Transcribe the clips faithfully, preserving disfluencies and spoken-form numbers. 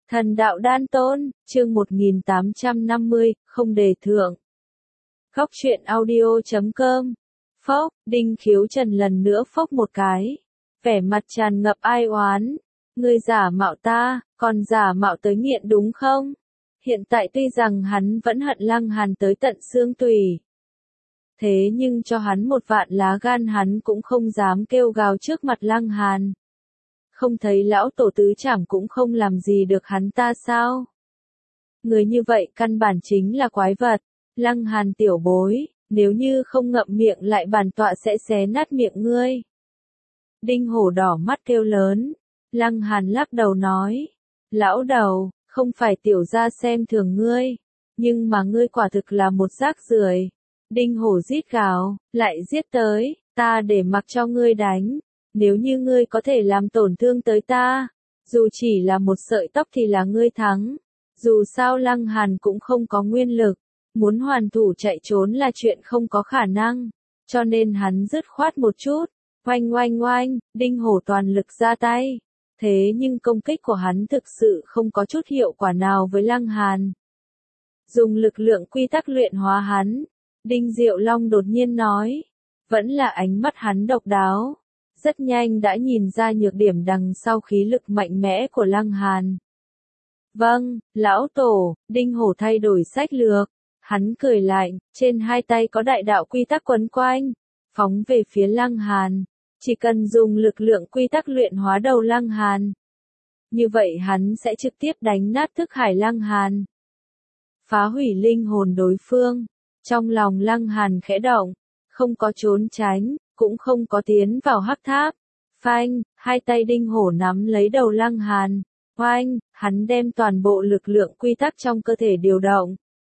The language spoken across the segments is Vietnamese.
Thần đạo đan tôn, chương một nghìn tám trăm năm mươi, không đề thượng. Góc truyện audio chấm com. Phốc, Đinh Khiếu Trần lần nữa phốc một cái. Vẻ mặt tràn ngập ai oán. Ngươi giả mạo ta, còn giả mạo tới nghiện đúng không? Hiện tại tuy rằng hắn vẫn hận Lăng Hàn tới tận xương tủy. Thế nhưng cho hắn một vạn lá gan hắn cũng không dám kêu gào trước mặt Lăng Hàn. Không thấy lão tổ tứ trảm cũng không làm gì được hắn ta sao? Người như vậy căn bản chính là quái vật. Lăng Hàn tiểu bối, nếu như không ngậm miệng lại bản tọa sẽ xé nát miệng ngươi. Đinh Hổ đỏ mắt kêu lớn. Lăng Hàn lắc đầu nói. Lão đầu, không phải tiểu gia xem thường ngươi. Nhưng mà ngươi quả thực là một rác rưởi. Đinh Hổ rít gào, lại giết tới, ta để mặc cho ngươi đánh. Nếu như ngươi có thể làm tổn thương tới ta, dù chỉ là một sợi tóc thì là ngươi thắng. Dù sao Lăng Hàn cũng không có nguyên lực, muốn hoàn thủ chạy trốn là chuyện không có khả năng, cho nên hắn dứt khoát một chút, oanh oanh oanh, Đinh Hổ toàn lực ra tay. Thế nhưng công kích của hắn thực sự không có chút hiệu quả nào với Lăng Hàn. Dùng lực lượng quy tắc luyện hóa hắn, Đinh Diệu Long đột nhiên nói, vẫn là ánh mắt hắn độc đáo. Rất nhanh đã nhìn ra nhược điểm đằng sau khí lực mạnh mẽ của Lăng Hàn. Vâng, lão tổ, Đinh Hổ thay đổi sách lược. Hắn cười lạnh, trên hai tay có đại đạo quy tắc quấn quanh, phóng về phía Lăng Hàn. Chỉ cần dùng lực lượng quy tắc luyện hóa đầu Lăng Hàn. Như vậy hắn sẽ trực tiếp đánh nát thức hải Lăng Hàn. Phá hủy linh hồn đối phương. Trong lòng Lăng Hàn khẽ động, không có trốn tránh. Cũng không có tiến vào hắc tháp. Phanh, hai tay Đinh Hổ nắm lấy đầu Lăng Hàn. Oanh, hắn đem toàn bộ lực lượng quy tắc trong cơ thể điều động.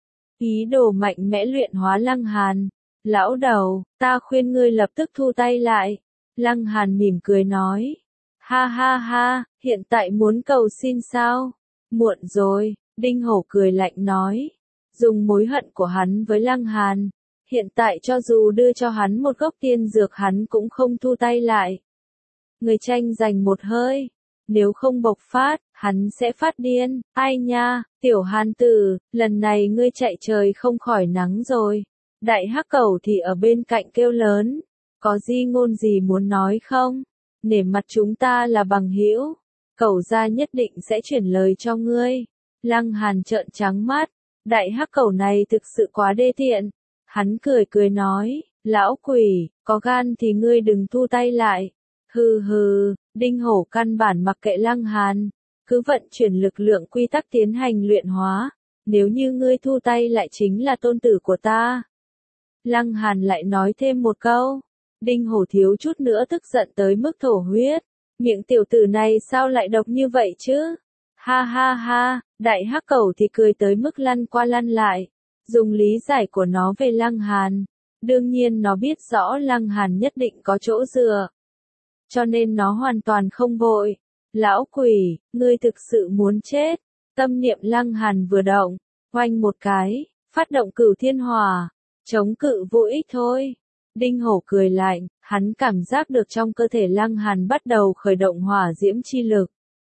Ý đồ mạnh mẽ luyện hóa Lăng Hàn. Lão đầu, ta khuyên ngươi lập tức thu tay lại. Lăng Hàn mỉm cười nói. Ha ha ha, hiện tại muốn cầu xin sao? Muộn rồi, Đinh Hổ cười lạnh nói. Dùng mối hận của hắn với Lăng Hàn. Hiện tại cho dù đưa cho hắn một gốc tiên dược hắn cũng không thu tay lại. Người tranh giành một hơi. Nếu không bộc phát, hắn sẽ phát điên. Ai nha, tiểu Hàn tử, lần này ngươi chạy trời không khỏi nắng rồi. Đại hắc cẩu thì ở bên cạnh kêu lớn. Có gì ngôn gì muốn nói không? Nể mặt chúng ta là bằng hữu. Cẩu gia nhất định sẽ chuyển lời cho ngươi. Lăng Hàn trợn trắng mắt. Đại hắc cẩu này thực sự quá đê tiện. Hắn cười cười nói, lão quỷ, có gan thì ngươi đừng thu tay lại. Hừ hừ, Đinh Hổ căn bản mặc kệ Lăng Hàn, cứ vận chuyển lực lượng quy tắc tiến hành luyện hóa. Nếu như ngươi thu tay lại chính là tôn tử của ta. Lăng Hàn lại nói thêm một câu. Đinh Hổ thiếu chút nữa tức giận tới mức thổ huyết. Miệng tiểu tử này sao lại độc như vậy chứ? Ha ha ha, đại hắc cẩu thì cười tới mức lăn qua lăn lại. Dùng lý giải của nó về Lăng Hàn. Đương nhiên nó biết rõ Lăng Hàn nhất định có chỗ dựa. Cho nên nó hoàn toàn không vội. Lão quỷ, ngươi thực sự muốn chết. Tâm niệm Lăng Hàn vừa động. Oanh một cái, phát động cửu thiên hỏa. Chống cự vô ích thôi. Đinh Hổ cười lạnh, hắn cảm giác được trong cơ thể Lăng Hàn bắt đầu khởi động hỏa diễm chi lực.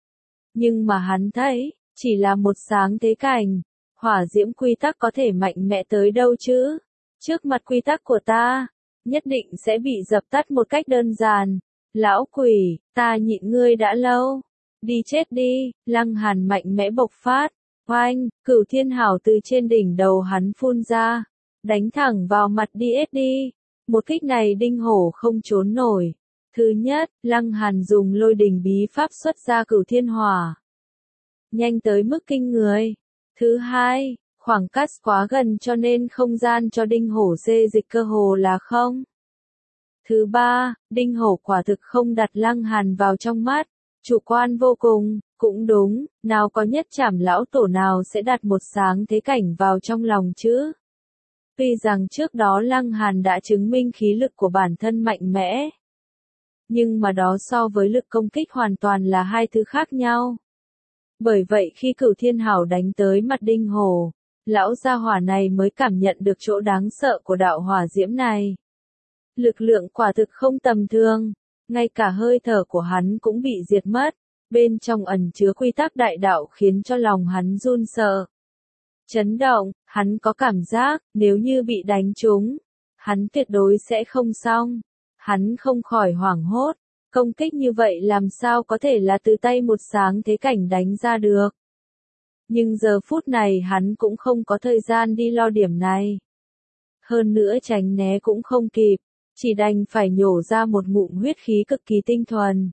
Nhưng mà hắn thấy, chỉ là một sáng thế cảnh. Hỏa diễm quy tắc có thể mạnh mẽ tới đâu chứ? Trước mặt quy tắc của ta, nhất định sẽ bị dập tắt một cách đơn giản. Lão quỷ, ta nhịn ngươi đã lâu. Đi chết đi, Lăng Hàn mạnh mẽ bộc phát. Oanh, cửu thiên hảo từ trên đỉnh đầu hắn phun ra. Đánh thẳng vào mặt đê ét đê. Một kích này Đinh Hổ không trốn nổi. Thứ nhất, Lăng Hàn dùng lôi đình bí pháp xuất ra cửu thiên hỏa. Nhanh tới mức kinh người. Thứ hai, khoảng cách quá gần cho nên không gian cho Đinh Hổ xê dịch cơ hồ là không. Thứ ba, Đinh Hổ quả thực không đặt Lăng Hàn vào trong mắt. Chủ quan vô cùng, cũng đúng, nào có nhất trảm lão tổ nào sẽ đặt một sáng thế cảnh vào trong lòng chứ. Tuy rằng trước đó Lăng Hàn đã chứng minh khí lực của bản thân mạnh mẽ. Nhưng mà đó so với lực công kích hoàn toàn là hai thứ khác nhau. Bởi vậy khi cửu thiên hảo đánh tới mặt Đinh Hổ, lão gia hỏa này mới cảm nhận được chỗ đáng sợ của đạo hỏa diễm này. Lực lượng quả thực không tầm thường, ngay cả hơi thở của hắn cũng bị diệt mất. bên trong ẩn chứa quy tắc đại đạo khiến cho lòng hắn run sợ. Chấn động, hắn có cảm giác, nếu như bị đánh trúng, hắn tuyệt đối sẽ không xong. Hắn không khỏi hoảng hốt, công kích như vậy làm sao có thể là từ tay một sáng thế cảnh đánh ra được. Nhưng giờ phút này hắn cũng không có thời gian đi lo điểm này. Hơn nữa tránh né cũng không kịp, chỉ đành phải nhổ ra một ngụm huyết khí cực kỳ tinh thuần.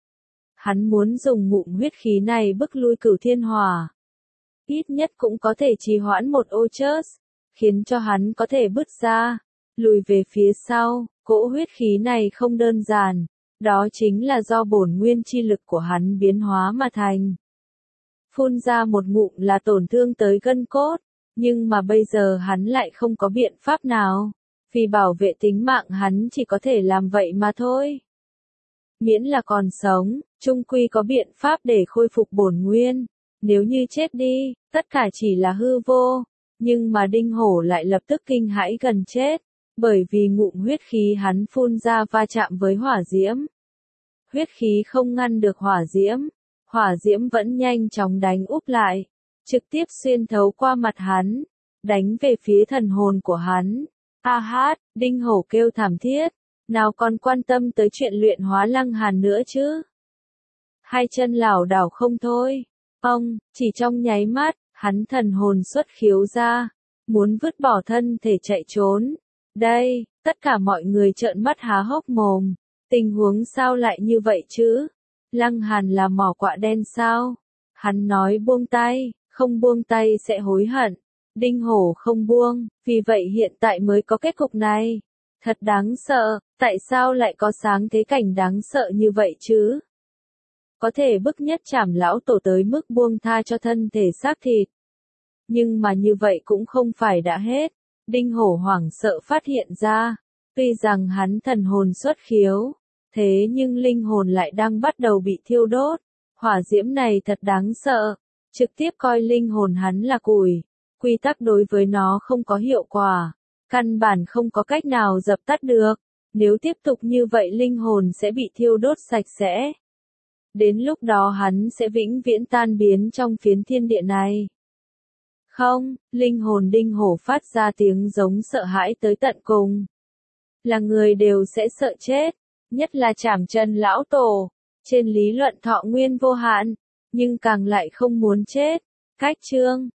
Hắn muốn dùng ngụm huyết khí này bức lui Cửu Thiên Hỏa. Ít nhất cũng có thể trì hoãn một ô chớt, khiến cho hắn có thể bứt ra, lùi về phía sau. Cỗ huyết khí này không đơn giản, đó chính là do bổn nguyên chi lực của hắn biến hóa mà thành. Phun ra một ngụm là tổn thương tới gân cốt, nhưng mà bây giờ hắn lại không có biện pháp nào, vì bảo vệ tính mạng hắn chỉ có thể làm vậy mà thôi. Miễn là còn sống, chung quy có biện pháp để khôi phục bổn nguyên, nếu như chết đi, tất cả chỉ là hư vô, nhưng mà Đinh Hổ lại lập tức kinh hãi gần chết, bởi vì ngụm huyết khí hắn phun ra va chạm với hỏa diễm. Huyết khí không ngăn được hỏa diễm, hỏa diễm vẫn nhanh chóng đánh úp lại, trực tiếp xuyên thấu qua mặt hắn, đánh về phía thần hồn của hắn. A hát, Đinh Hổ kêu thảm thiết, nào còn quan tâm tới chuyện luyện hóa Lăng Hàn nữa chứ. Hai chân lảo đảo không thôi, ông, chỉ trong nháy mắt, hắn thần hồn xuất khiếu ra, muốn vứt bỏ thân thể chạy trốn. Đây, tất cả mọi người trợn mắt há hốc mồm, tình huống sao lại như vậy chứ? Lăng Hàn là mỏ quạ đen sao? Hắn nói buông tay, không buông tay sẽ hối hận. Đinh Hổ không buông, vì vậy hiện tại mới có kết cục này. Thật đáng sợ, tại sao lại có sáng thế cảnh đáng sợ như vậy chứ? Có thể bức nhất chảm lão tổ tới mức buông tha cho thân thể xác thịt. Nhưng mà như vậy cũng không phải đã hết. Đinh Hổ hoảng sợ phát hiện ra, tuy rằng hắn thần hồn xuất khiếu, thế nhưng linh hồn lại đang bắt đầu bị thiêu đốt. Hỏa diễm này thật đáng sợ, trực tiếp coi linh hồn hắn là củi. Quy tắc đối với nó không có hiệu quả, căn bản không có cách nào dập tắt được. Nếu tiếp tục như vậy linh hồn sẽ bị thiêu đốt sạch sẽ. Đến lúc đó hắn sẽ vĩnh viễn tan biến trong phiến thiên địa này. Không, linh hồn Đinh Hổ phát ra tiếng giống sợ hãi tới tận cùng. Là người đều sẽ sợ chết, nhất là Trảm Chân lão tổ. Trên lý luận thọ nguyên vô hạn, nhưng càng lại không muốn chết. Cách chương